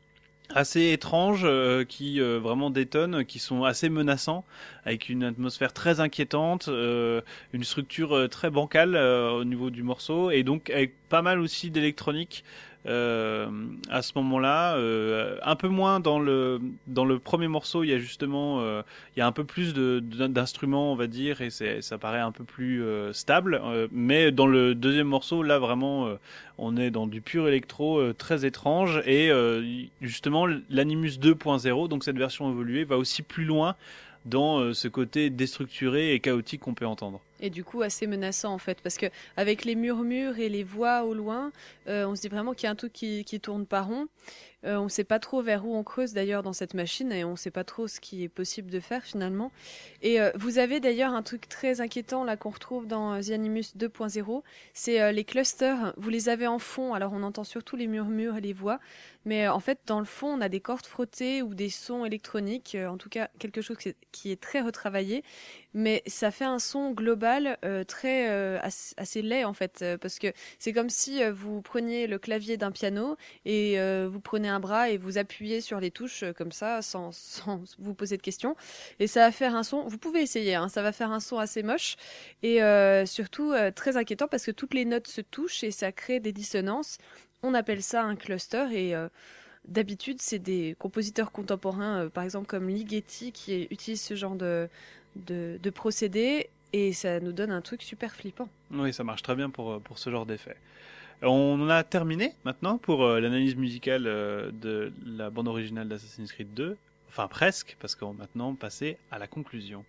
assez étranges euh, qui euh, vraiment détonnent, qui sont assez menaçants, avec une atmosphère très inquiétante, euh, une structure euh, très bancale euh, au niveau du morceau, et donc avec pas mal aussi d'électronique. Euh, à ce moment-là, euh, un peu moins dans le dans le premier morceau, il y a justement euh, il y a un peu plus de d'instruments, on va dire, et c'est ça paraît un peu plus euh, stable. Euh, mais dans le deuxième morceau, là vraiment, euh, on est dans du pur électro euh, très étrange, et euh, justement l'Animus deux point zéro, donc cette version évoluée, va aussi plus loin dans euh, ce côté déstructuré et chaotique qu'on peut entendre. Et du coup assez menaçant en fait, parce que avec les murmures et les voix au loin, euh, on se dit vraiment qu'il y a un truc qui, qui tourne pas rond. Euh, on ne sait pas trop vers où on creuse d'ailleurs dans cette machine et on ne sait pas trop ce qui est possible de faire finalement. Et euh, vous avez d'ailleurs un truc très inquiétant là qu'on retrouve dans euh, The Animus deux point zéro, c'est euh, les clusters. Vous les avez en fond, alors on entend surtout les murmures et les voix, mais euh, en fait dans le fond on a des cordes frottées ou des sons électroniques, euh, en tout cas quelque chose qui est, qui est très retravaillé, mais ça fait un son global euh, très euh, assez, assez laid en fait, euh, parce que c'est comme si euh, vous preniez le clavier d'un piano et euh, vous prenez un bras et vous appuyez sur les touches euh, comme ça sans, sans vous poser de questions et ça va faire un son, vous pouvez essayer, hein, ça va faire un son assez moche et euh, surtout euh, très inquiétant parce que toutes les notes se touchent et ça crée des dissonances. On appelle ça un cluster et euh, d'habitude c'est des compositeurs contemporains euh, par exemple comme Ligeti qui utilisent ce genre de, de, de procédé et ça nous donne un truc super flippant. Oui, ça marche très bien pour, pour ce genre d'effet. On en a terminé maintenant pour euh, l'analyse musicale euh, de la bande originale d'Assassin's Creed deux. Enfin presque, parce qu'on va maintenant passer à la conclusion.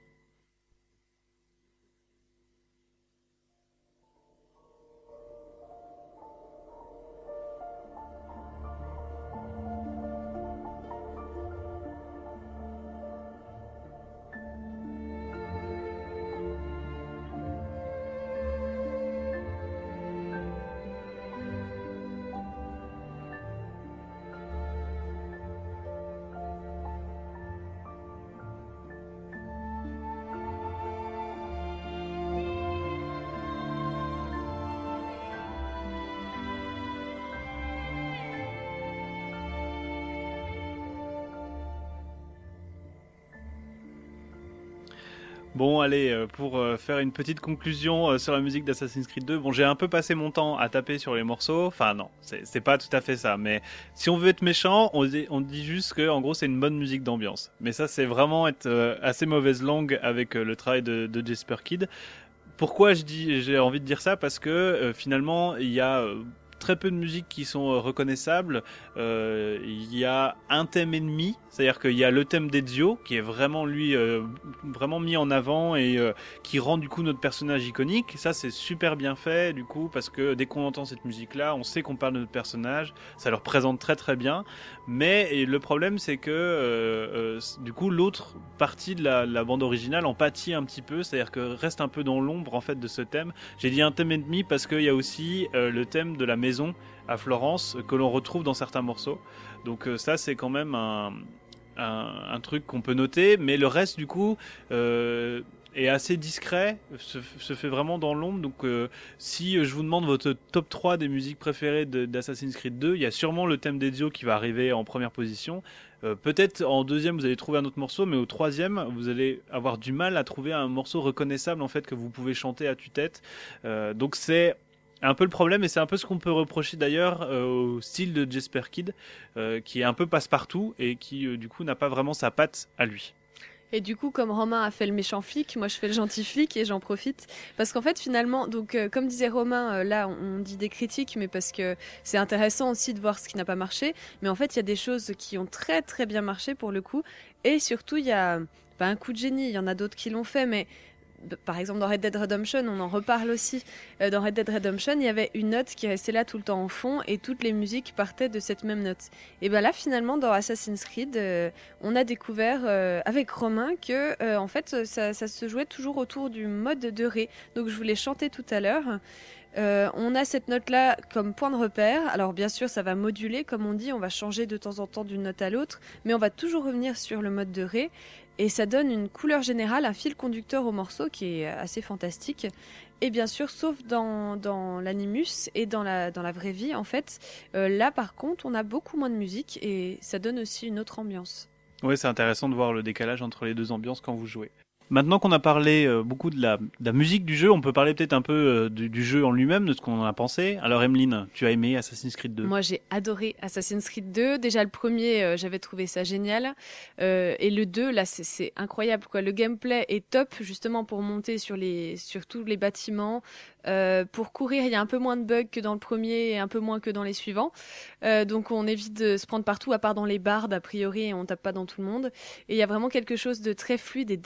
Bon, allez, euh, pour euh, faire une petite conclusion euh, sur la musique d'Assassin's Creed deux, bon, j'ai un peu passé mon temps à taper sur les morceaux. Enfin, non, c'est, c'est pas tout à fait ça. Mais si on veut être méchant, on dit, on dit juste que, en gros, c'est une bonne musique d'ambiance. Mais ça, c'est vraiment être euh, assez mauvaise langue avec euh, le travail de, de Jesper Kyd. Pourquoi je dis, j'ai envie de dire ça? Parce que euh, finalement, il y a euh, très peu de musiques qui sont euh, reconnaissables. Euh, il y a un thème et demi, c'est-à-dire qu'il y a le thème d'Ezio qui est vraiment lui euh, vraiment mis en avant et euh, qui rend du coup notre personnage iconique. Ça c'est super bien fait du coup parce que dès qu'on entend cette musique-là, on sait qu'on parle de notre personnage. Ça le représente très très bien. Mais et le problème c'est que euh, euh, du coup l'autre partie de la, la bande originale en pâtit un petit peu, c'est-à-dire que reste un peu dans l'ombre en fait de ce thème. J'ai dit un thème et demi parce qu'il y a aussi euh, le thème de la maison à Florence que l'on retrouve dans certains morceaux. Donc euh, ça c'est quand même un, un, un truc qu'on peut noter, mais le reste du coup euh, est assez discret, se, se fait vraiment dans l'ombre. Donc euh, si je vous demande votre top trois des musiques préférées de, d'Assassin's Creed deux, il y a sûrement le thème d'Ezio qui va arriver en première position. Euh, peut-être en deuxième vous allez trouver un autre morceau, mais au troisième vous allez avoir du mal à trouver un morceau reconnaissable en fait que vous pouvez chanter à tue-tête. Euh, donc c'est un peu le problème, et c'est un peu ce qu'on peut reprocher d'ailleurs euh, au style de Jesper Kyd, euh, qui est un peu passe-partout et qui euh, du coup n'a pas vraiment sa patte à lui. Et du coup, comme Romain a fait le méchant flic, moi je fais le gentil flic et j'en profite. Parce qu'en fait, finalement, donc euh, comme disait Romain, euh, là on, on dit des critiques, mais parce que c'est intéressant aussi de voir ce qui n'a pas marché. Mais en fait, il y a des choses qui ont très très bien marché pour le coup. Et surtout, il y a pas un coup de génie, il y en a d'autres qui l'ont fait, mais par exemple dans Red Dead Redemption, on en reparle aussi. Euh, dans Red Dead Redemption, il y avait une note qui restait là tout le temps en fond et toutes les musiques partaient de cette même note. Et bien là, finalement, dans Assassin's Creed, euh, on a découvert euh, avec Romain que euh, en fait, ça, ça se jouait toujours autour du mode de Ré. Donc je vous l'ai chanté tout à l'heure. Euh, on a cette note-là comme point de repère. Alors bien sûr, ça va moduler, comme on dit, on va changer de temps en temps d'une note à l'autre, mais on va toujours revenir sur le mode de Ré. Et ça donne une couleur générale, un fil conducteur au morceau qui est assez fantastique. Et bien sûr, sauf dans, dans l'animus et dans la, dans la vraie vie, en fait, euh, là par contre, on a beaucoup moins de musique et ça donne aussi une autre ambiance. Oui, c'est intéressant de voir le décalage entre les deux ambiances quand vous jouez. Maintenant qu'on a parlé euh, beaucoup de la, de la musique du jeu, on peut parler peut-être un peu euh, du, du jeu en lui-même, de ce qu'on en a pensé. Alors Emeline, tu as aimé Assassin's Creed deux? Moi j'ai adoré Assassin's Creed deux. Déjà le premier, euh, j'avais trouvé ça génial. Euh, et le deux, là c'est, c'est incroyable, quoi. Le gameplay est top justement pour monter sur, les, sur tous les bâtiments. Euh, pour courir, il y a un peu moins de bugs que dans le premier et un peu moins que dans les suivants. Euh, donc on évite de se prendre partout, à part dans les bardes a priori, et on tape pas dans tout le monde. Et il y a vraiment quelque chose de très fluide et d'agréable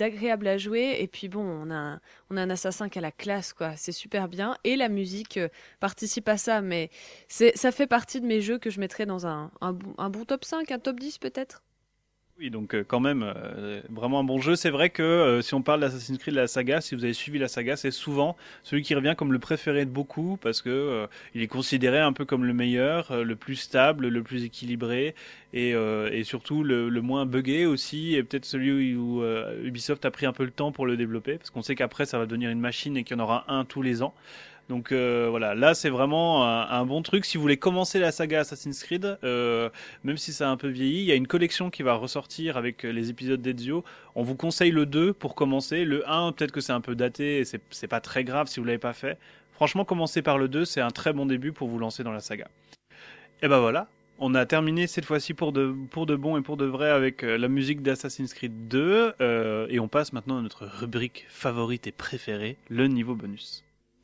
à jouer. Et puis bon, on a un, on a un assassin qui a la classe, quoi. C'est super bien. Et la musique euh, participe à ça. Mais c'est, ça fait partie de mes jeux que je mettrais dans un, un, bon- un bon top cinq, un top dix peut-être. Oui, donc euh, quand même, euh, vraiment un bon jeu. C'est vrai que euh, si on parle d'Assassin's Creed, la saga, si vous avez suivi la saga, c'est souvent celui qui revient comme le préféré de beaucoup parce que euh, il est considéré un peu comme le meilleur, euh, le plus stable, le plus équilibré et, euh, et surtout le, le moins buggé aussi. Et peut-être celui où euh, Ubisoft a pris un peu le temps pour le développer parce qu'on sait qu'après ça va devenir une machine et qu'il y en aura un tous les ans. Donc euh, voilà, là c'est vraiment un, un bon truc. Si vous voulez commencer la saga Assassin's Creed, euh, même si ça a un peu vieilli, il y a une collection qui va ressortir avec les épisodes d'Ezio. On vous conseille le deux pour commencer. Le un, peut-être que c'est un peu daté et c'est, c'est pas très grave si vous l'avez pas fait. Franchement, commencez par le deux, c'est un très bon début pour vous lancer dans la saga. Et ben voilà, on a terminé cette fois-ci pour de, pour de bon et pour de vrai avec euh, la musique d'Assassin's Creed deux. Euh, et on passe maintenant à notre rubrique favorite et préférée, le niveau bonus.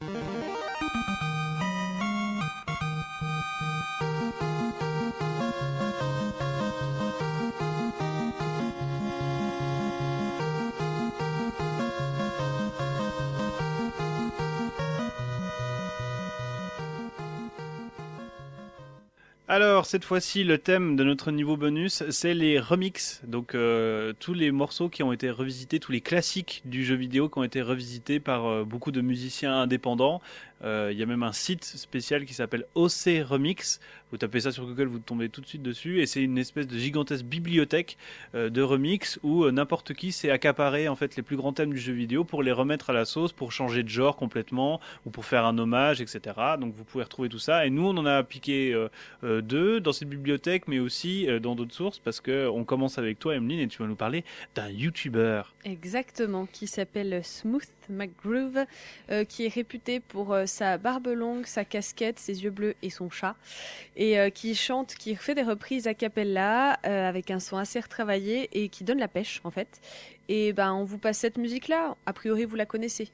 Alors, cette fois-ci, le thème de notre niveau bonus, c'est les remixes. Donc, euh, tous les morceaux qui ont été revisités, tous les classiques du jeu vidéo qui ont été revisités par euh, beaucoup de musiciens indépendants. Euh, Il y a même un site spécial qui s'appelle O C Remix. Vous tapez ça sur Google, vous tombez tout de suite dessus. Et c'est une espèce de gigantesque bibliothèque euh, de remix où euh, n'importe qui s'est accaparé en fait les plus grands thèmes du jeu vidéo pour les remettre à la sauce, pour changer de genre complètement ou pour faire un hommage, et cetera. Donc, vous pouvez retrouver tout ça. Et nous, on en a piqué euh, euh, deux dans cette bibliothèque, mais aussi euh, dans d'autres sources, parce que on commence avec toi, Emeline, et tu vas nous parler d'un YouTuber. Exactement, qui s'appelle Smooth McGroove, euh, qui est réputé pour euh, sa barbe longue, sa casquette, ses yeux bleus et son chat, et euh, qui chante, qui fait des reprises a cappella euh, avec un son assez retravaillé et qui donne la pêche en fait. Et ben on vous passe cette musique-là, a priori vous la connaissez.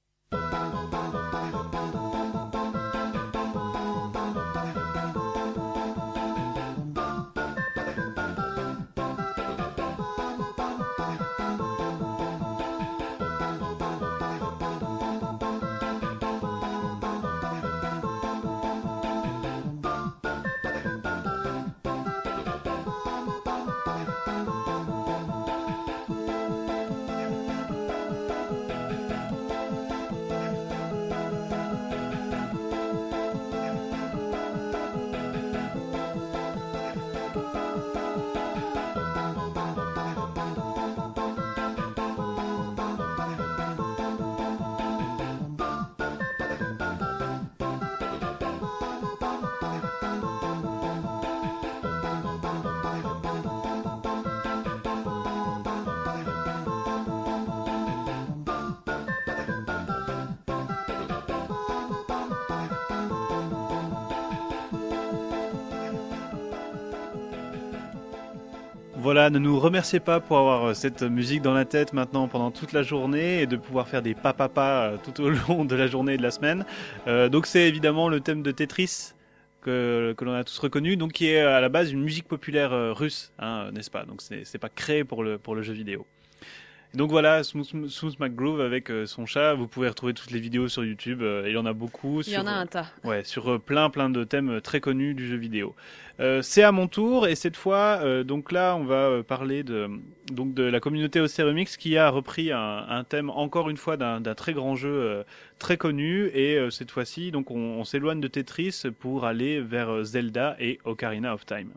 Voilà, ne nous remerciez pas pour avoir cette musique dans la tête maintenant pendant toute la journée et de pouvoir faire des papapas tout au long de la journée et de la semaine. Euh, donc c'est évidemment le thème de Tetris que, que l'on a tous reconnu, donc qui est à la base une musique populaire euh, russe, hein, n'est-ce pas? Donc c'est, c'est pas créé pour le, pour le jeu vidéo. Et donc voilà, Smooth, Smooth McGroove avec euh, son chat. Vous pouvez retrouver toutes les vidéos sur YouTube. Euh, il y en a beaucoup. Il y sur, en a un tas. euh, ouais, sur euh, plein plein de thèmes très connus du jeu vidéo. Euh, c'est à mon tour et cette fois, euh, donc là, on va euh, parler de donc de la communauté O C Remix qui a repris un, un thème encore une fois d'un, d'un très grand jeu euh, très connu et euh, cette fois-ci, donc on, on s'éloigne de Tetris pour aller vers euh, Zelda et Ocarina of Time.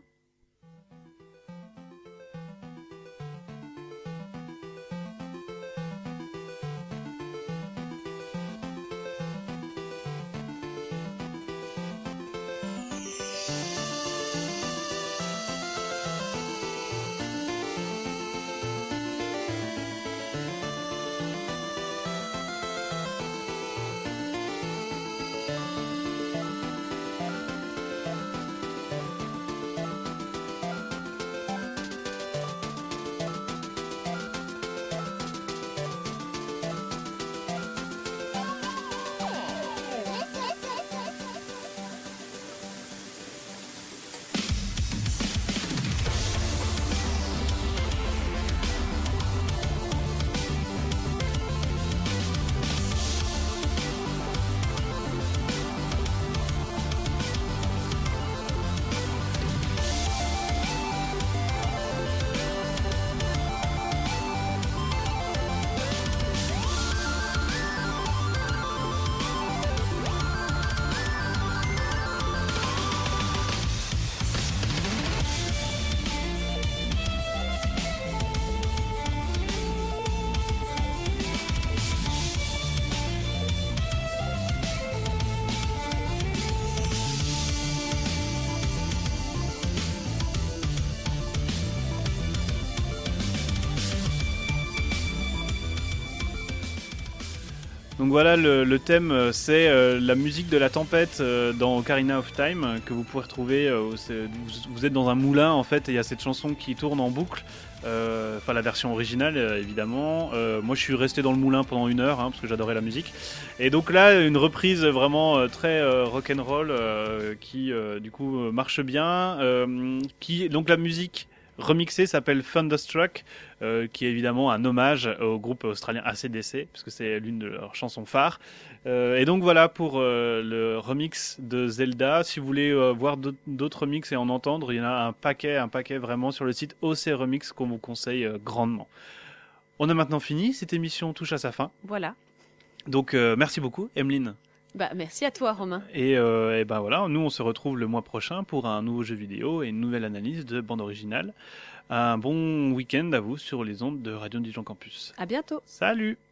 Donc voilà, le, le thème, euh, c'est euh, la musique de la tempête euh, dans Ocarina of Time, euh, que vous pouvez retrouver. Euh, vous, vous êtes dans un moulin en fait, et il y a cette chanson qui tourne en boucle. Euh, enfin, la version originale, euh, évidemment. Euh, moi, je suis resté dans le moulin pendant une heure, hein, parce que j'adorais la musique. Et donc là, une reprise vraiment euh, très euh, rock'n'roll euh, qui, euh, du coup, euh, marche bien. Euh, qui, donc la musique remixée s'appelle Thunderstruck, euh, qui est évidemment un hommage au groupe australien A C D C, puisque c'est l'une de leurs chansons phares. Euh, et donc voilà pour euh, le remix de Zelda. Si vous voulez euh, voir d'autres remix et en entendre, il y en a un paquet, un paquet vraiment sur le site O C Remix qu'on vous conseille euh, grandement. On a maintenant fini, cette émission touche à sa fin. Voilà. Donc euh, merci beaucoup, Emeline. Bah, merci à toi, Romain. Et, euh, et ben voilà, nous on se retrouve le mois prochain pour un nouveau jeu vidéo et une nouvelle analyse de bande originale. Un bon week-end à vous sur les ondes de Radio Dijon Campus. À bientôt. Salut!